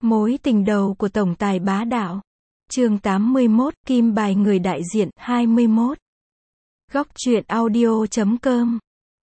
Mối tình đầu của tổng tài bá đạo. Chương 81, Kim bài người đại diện, 21. Góc truyện audio.com.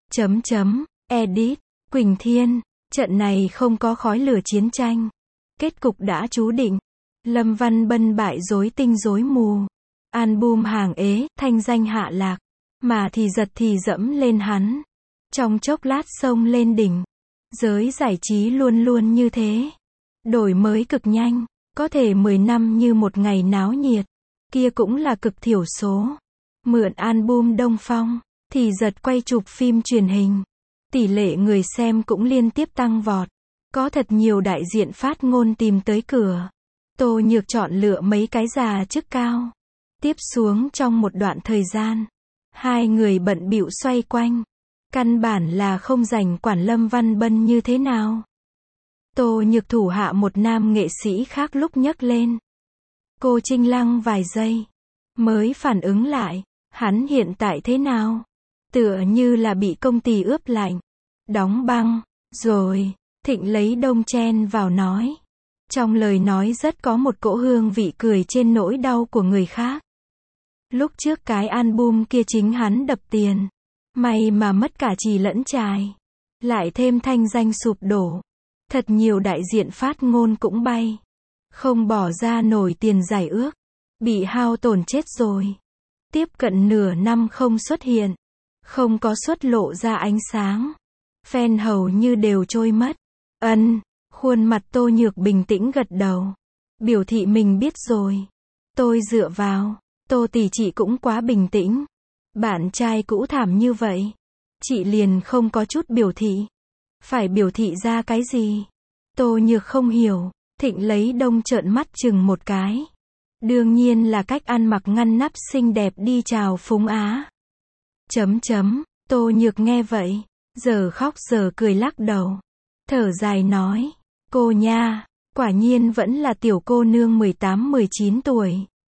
Edit. Quỳnh Thiên. Trận này không có khói lửa chiến tranh. Kết cục đã chú định. Lâm Văn Bân bại rối tinh rối mù. Album hàng ế, thanh danh hạ lạc. Mà thì giật thì dẫm lên hắn. Trong chốc lát xông lên đỉnh. Giới giải trí luôn luôn như thế. Đổi mới cực nhanh. Có thể 10 năm như một ngày náo nhiệt. Kia cũng là cực thiểu số. Mượn album Đông Phong. Thì giật quay chụp phim truyền hình. Tỷ lệ người xem cũng liên tiếp tăng vọt. Có thật nhiều đại diện phát ngôn tìm tới cửa. Tô Nhược chọn lựa mấy cái già chức cao. Tiếp xuống trong một đoạn thời gian. Hai người bận bịu xoay quanh. Căn bản là không rảnh quản Lâm Văn Bân như thế nào. Tô Nhược thủ hạ một nam nghệ sĩ khác lúc nhấc lên. Cô trinh lăng vài giây. Mới phản ứng lại. Hắn hiện tại thế nào? Tựa như là bị công ty ướp lạnh. Đóng băng. Rồi. Thịnh lấy đông chen vào nói. Trong lời nói rất có một cỗ hương vị cười trên nỗi đau của người khác. Lúc trước cái album kia chính hắn đập tiền. May mà mất cả chì lẫn chài. Lại thêm thanh danh sụp đổ. Thật nhiều đại diện phát ngôn cũng bay. Không bỏ ra nổi tiền giải ước. Bị hao tổn chết rồi. Tiếp cận nửa năm không xuất hiện. Không có xuất lộ ra ánh sáng. Fan hầu như đều trôi mất. Khuôn mặt Tô Nhược bình tĩnh gật đầu. Biểu thị mình biết rồi. Tôi dựa vào. Tô tỷ chị cũng quá bình tĩnh. Bạn trai cũ thảm như vậy. Chị liền không có chút biểu thị. Phải biểu thị ra cái gì? Tô Nhược không hiểu. Thịnh lấy đông trợn mắt chừng một cái. Đương nhiên là cách ăn mặc ngăn nắp xinh đẹp đi chào phúng á. Tô Nhược nghe vậy. Giờ khóc giờ cười lắc đầu. Thở dài nói. Cô nha. Quả nhiên vẫn là tiểu cô nương 18-19 tuổi.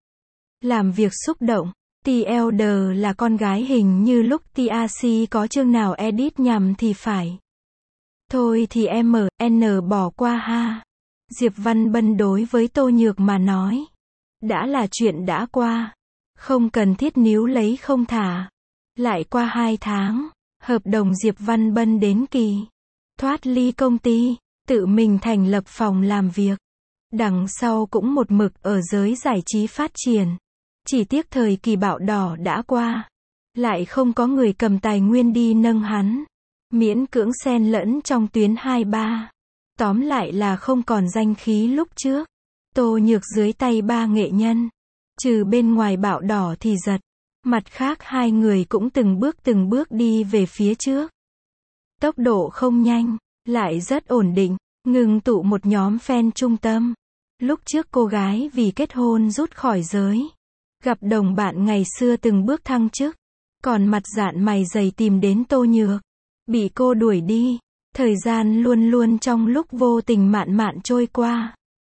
Làm việc xúc động. T-Elder là con gái hình như lúc TRC có chương nào edit nhầm thì phải. Thôi thì MN bỏ qua ha. Diệp Văn Bân đối với Tô Nhược mà nói. Đã là chuyện đã qua. Không cần thiết níu lấy không thả. Lại qua 2 tháng. Hợp đồng Diệp Văn Bân đến kỳ. Thoát ly công ty. Tự mình thành lập phòng làm việc. Đằng sau cũng một mực ở giới giải trí phát triển. Chỉ tiếc thời kỳ bạo đỏ đã qua. Lại không có người cầm tài nguyên đi nâng hắn. Miễn cưỡng xen lẫn trong tuyến 2-3. Tóm lại là không còn danh khí lúc trước. Tô Nhược dưới tay 3 nghệ nhân. Trừ bên ngoài bạo đỏ thì giật. Mặt khác hai người cũng từng bước đi về phía trước. Tốc độ không nhanh. Lại rất ổn định. Ngừng tụ một nhóm fan trung tâm. Lúc trước cô gái vì kết hôn rút khỏi giới. Gặp đồng bạn ngày xưa từng bước thăng chức. Còn mặt dạn mày dày tìm đến Tô Nhược. Bị cô đuổi đi. Thời gian luôn luôn trong lúc vô tình mạn trôi qua.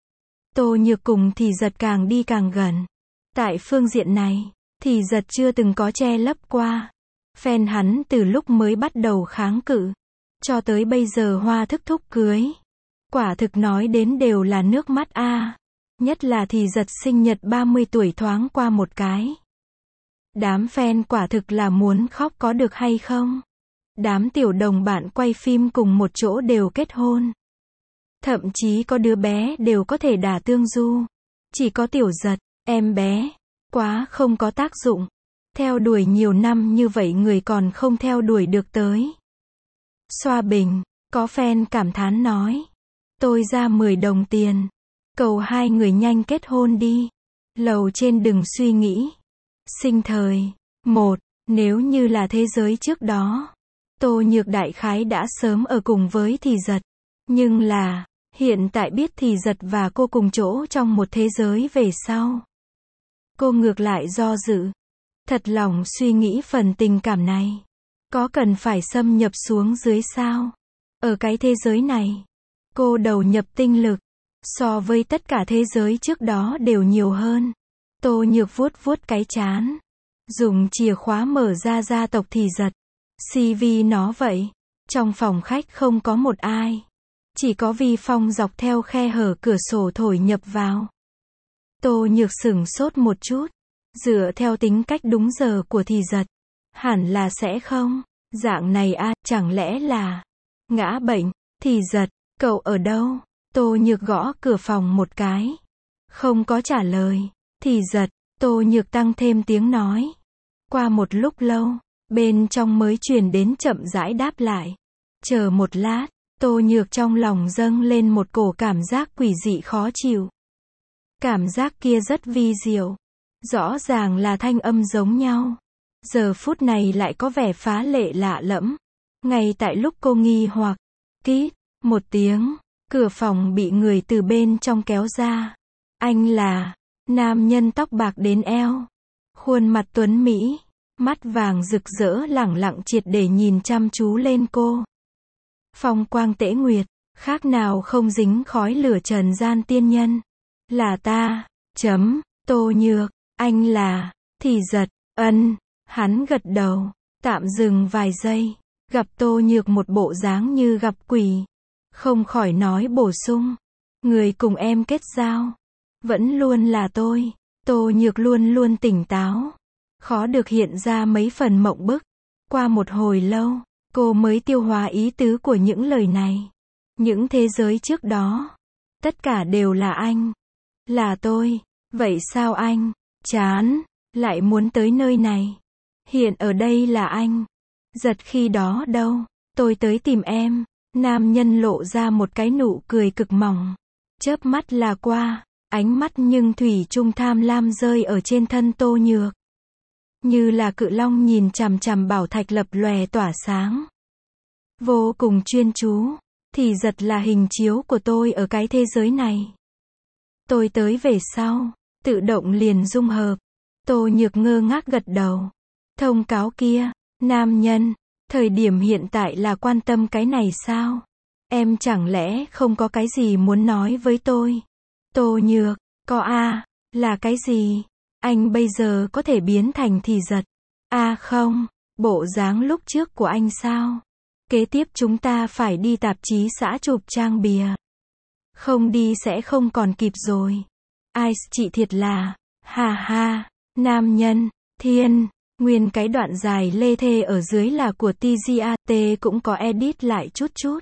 Tô Nhược cùng thì giật càng đi càng gần. Tại phương diện này, thì giật chưa từng có che lấp qua. Fan hắn từ lúc mới bắt đầu kháng cự. Cho tới bây giờ hoa thức thúc cưới. Quả thực nói đến đều là nước mắt a. Nhất là thì giật sinh nhật 30 tuổi thoáng qua một cái. Đám fan quả thực là muốn khóc có được hay không? Đám tiểu đồng bạn quay phim cùng một chỗ đều kết hôn. Thậm chí có đứa bé đều có thể đả tương du. Chỉ có tiểu giật, em bé. Quá không có tác dụng. Theo đuổi nhiều năm như vậy người còn không theo đuổi được tới. Xoa bình, có fan cảm thán nói. Tôi ra 10 đồng tiền. Cầu hai người nhanh kết hôn đi. Lầu trên đừng suy nghĩ. Sinh thời. 1. Nếu như là thế giới trước đó. Tô Nhược đại khái đã sớm ở cùng với thì giật. Nhưng là, hiện tại biết thì giật và cô cùng chỗ trong một thế giới về sau. Cô ngược lại do dự. Thật lòng suy nghĩ phần tình cảm này. Có cần phải xâm nhập xuống dưới sao? Ở cái thế giới này. Cô đầu nhập tinh lực. So với tất cả thế giới trước đó đều nhiều hơn. Tô Nhược vuốt cái trán. Dùng chìa khóa mở ra gia tộc thì giật. CV nó vậy. Trong phòng khách không có một ai. Chỉ có vi phong dọc theo khe hở cửa sổ thổi nhập vào. Tô Nhược sửng sốt một chút. Dựa theo tính cách đúng giờ của Thì Giật, hẳn là sẽ không. Dạng này a, chẳng lẽ là ngã bệnh? Thì Giật, cậu ở đâu? Tô Nhược gõ cửa phòng một cái. Không có trả lời. Thì Giật, Tô Nhược tăng thêm tiếng nói. Qua một lúc lâu, bên trong mới truyền đến chậm rãi đáp lại. Chờ một lát, Tô Nhược trong lòng dâng lên một cổ cảm giác quỷ dị khó chịu. Cảm giác kia rất vi diệu. Rõ ràng là thanh âm giống nhau. Giờ phút này lại có vẻ phá lệ lạ lẫm. Ngay tại lúc cô nghi hoặc, kít, một tiếng, cửa phòng bị người từ bên trong kéo ra. Anh là nam nhân tóc bạc đến eo, khuôn mặt tuấn mỹ, mắt vàng rực rỡ lẳng lặng triệt để nhìn chăm chú lên cô. Phong quang tễ nguyệt, khác nào không dính khói lửa trần gian tiên nhân. Là ta, Tô Nhược, anh là, Thì Giật, hắn gật đầu, tạm dừng vài giây, gặp Tô Nhược một bộ dáng như gặp quỷ. Không khỏi nói bổ sung, người cùng em kết giao, vẫn luôn là tôi. Tô Nhược luôn luôn tỉnh táo, khó được hiện ra mấy phần mộng bức. Qua một hồi lâu, cô mới tiêu hóa ý tứ của những lời này. Những thế giới trước đó, tất cả đều là anh. Là tôi, vậy sao anh, chán, lại muốn tới nơi này? Hiện ở đây là anh. Giật khi đó đâu, tôi tới tìm em. Nam nhân lộ ra một cái nụ cười cực mỏng. Chớp mắt là qua, ánh mắt nhưng thủy chung tham lam rơi ở trên thân Tô Nhược. Như là cự long nhìn chằm chằm bảo thạch lập lòe tỏa sáng. Vô cùng chuyên chú. Thì Giật là hình chiếu của tôi ở cái thế giới này. Tôi tới về sau, tự động liền dung hợp. Tô Nhược ngơ ngác gật đầu. Thông cáo kia, nam nhân, thời điểm hiện tại là quan tâm cái này sao? Em chẳng lẽ không có cái gì muốn nói với tôi? Tô Nhược, có a, là cái gì? Anh bây giờ có thể biến thành Thì Giật. Không, bộ dáng lúc trước của anh sao? Kế tiếp chúng ta phải đi tạp chí xã chụp trang bìa. Không đi sẽ không còn kịp rồi. Ai, chị thiệt là, ha, nam nhân, thiên, nguyên cái đoạn dài lê thê ở dưới là của TGAT cũng có edit lại chút.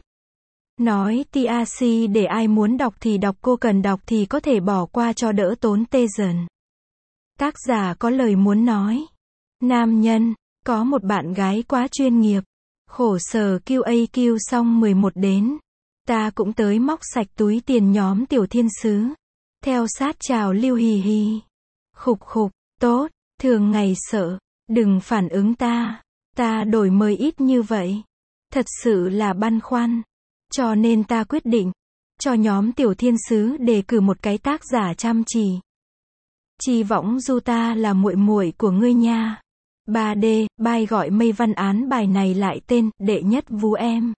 Nói TAC để ai muốn đọc thì đọc, cô cần đọc thì có thể bỏ qua cho đỡ tốn tê dần. Tác giả có lời muốn nói. Nam nhân, có một bạn gái quá chuyên nghiệp. Khổ sở QAQ xong 11 đến. Ta cũng tới móc sạch túi tiền nhóm Tiểu Thiên Sứ. Theo sát chào lưu hì hì. Khục, tốt, thường ngày sợ. Đừng phản ứng ta. Ta đổi mới ít như vậy. Thật sự là băn khoăn. Cho nên ta quyết định. Cho nhóm Tiểu Thiên Sứ đề cử một cái tác giả chăm chỉ. Chi võng du ta là muội muội của ngươi nha. 3D, bài gọi mây văn án bài này lại tên, đệ nhất vú em.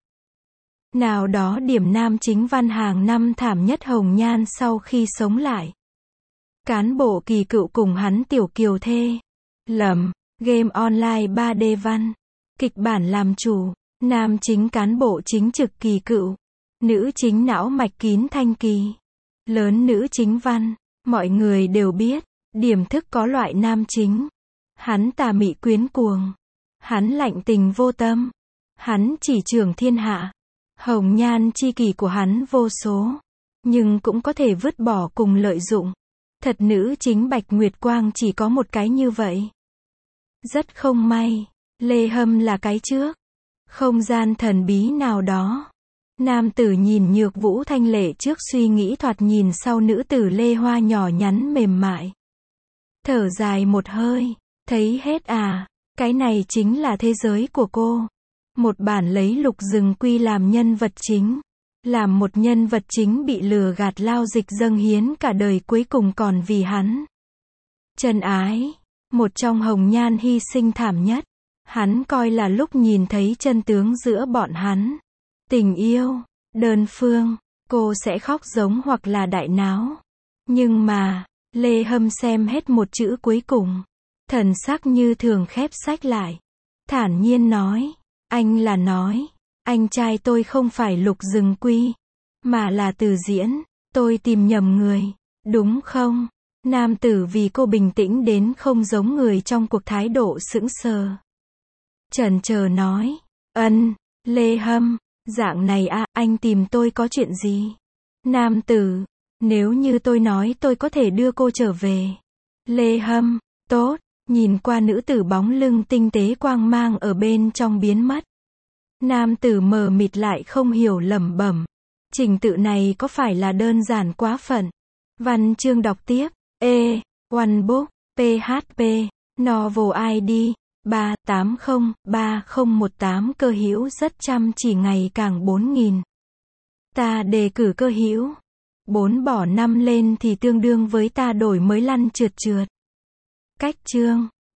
Nào đó điểm nam chính văn hàng năm thảm nhất hồng nhan sau khi sống lại. Cán bộ kỳ cựu cùng hắn tiểu kiều thê. Lầm, game online 3D văn. Kịch bản làm chủ, nam chính cán bộ chính trực kỳ cựu. Nữ chính não mạch kín thanh kỳ. Lớn nữ chính văn, mọi người đều biết, điểm thức có loại nam chính. Hắn tà mị quyến cuồng. Hắn lạnh tình vô tâm. Hắn chỉ trưởng thiên hạ. Hồng nhan chi kỷ của hắn vô số. Nhưng cũng có thể vứt bỏ cùng lợi dụng. Thật nữ chính Bạch Nguyệt Quang chỉ có một cái như vậy. Rất không may. Lê Hâm là cái trước. Không gian thần bí nào đó. Nam tử nhìn Nhược Vũ thanh lệ trước suy nghĩ thoạt nhìn sau nữ tử Lê Hoa nhỏ nhắn mềm mại. Thở dài một hơi. Thấy hết à, cái này chính là thế giới của cô. Một bản lấy Lục Rừng Quy làm nhân vật chính. Làm một nhân vật chính bị lừa gạt lao dịch dâng hiến cả đời cuối cùng còn vì hắn. Chân ái, một trong hồng nhan hy sinh thảm nhất. Hắn coi là lúc nhìn thấy chân tướng giữa bọn hắn. Tình yêu, đơn phương, cô sẽ khóc giống hoặc là đại náo. Nhưng mà, Lê Hâm xem hết một chữ cuối cùng. Thần sắc như thường khép sách lại. Thản nhiên nói. Anh là nói. Anh trai tôi không phải Lục Rừng Quy. mà là từ diễn. Tôi tìm nhầm người, đúng không? Nam tử vì cô bình tĩnh đến không giống người trong cuộc thái độ sững sờ. Chần chờ nói, Lê Hâm, dạng này à, anh tìm tôi có chuyện gì? Nam tử, nếu như tôi nói tôi có thể đưa cô trở về. Lê Hâm, tốt, nhìn qua nữ tử bóng lưng tinh tế quang mang ở bên trong biến mất. Nam tử mờ mịt lại không hiểu lẩm bẩm. Trình tự này có phải là đơn giản quá phận? Văn chương đọc tiếp. One book, PHP, Novel ID, 3803018 cơ hữu rất chăm chỉ ngày càng 4000. Ta đề cử cơ hữu. 4 bỏ 5 lên thì tương đương với ta đổi mới lăn trượt trượt. Cách chương.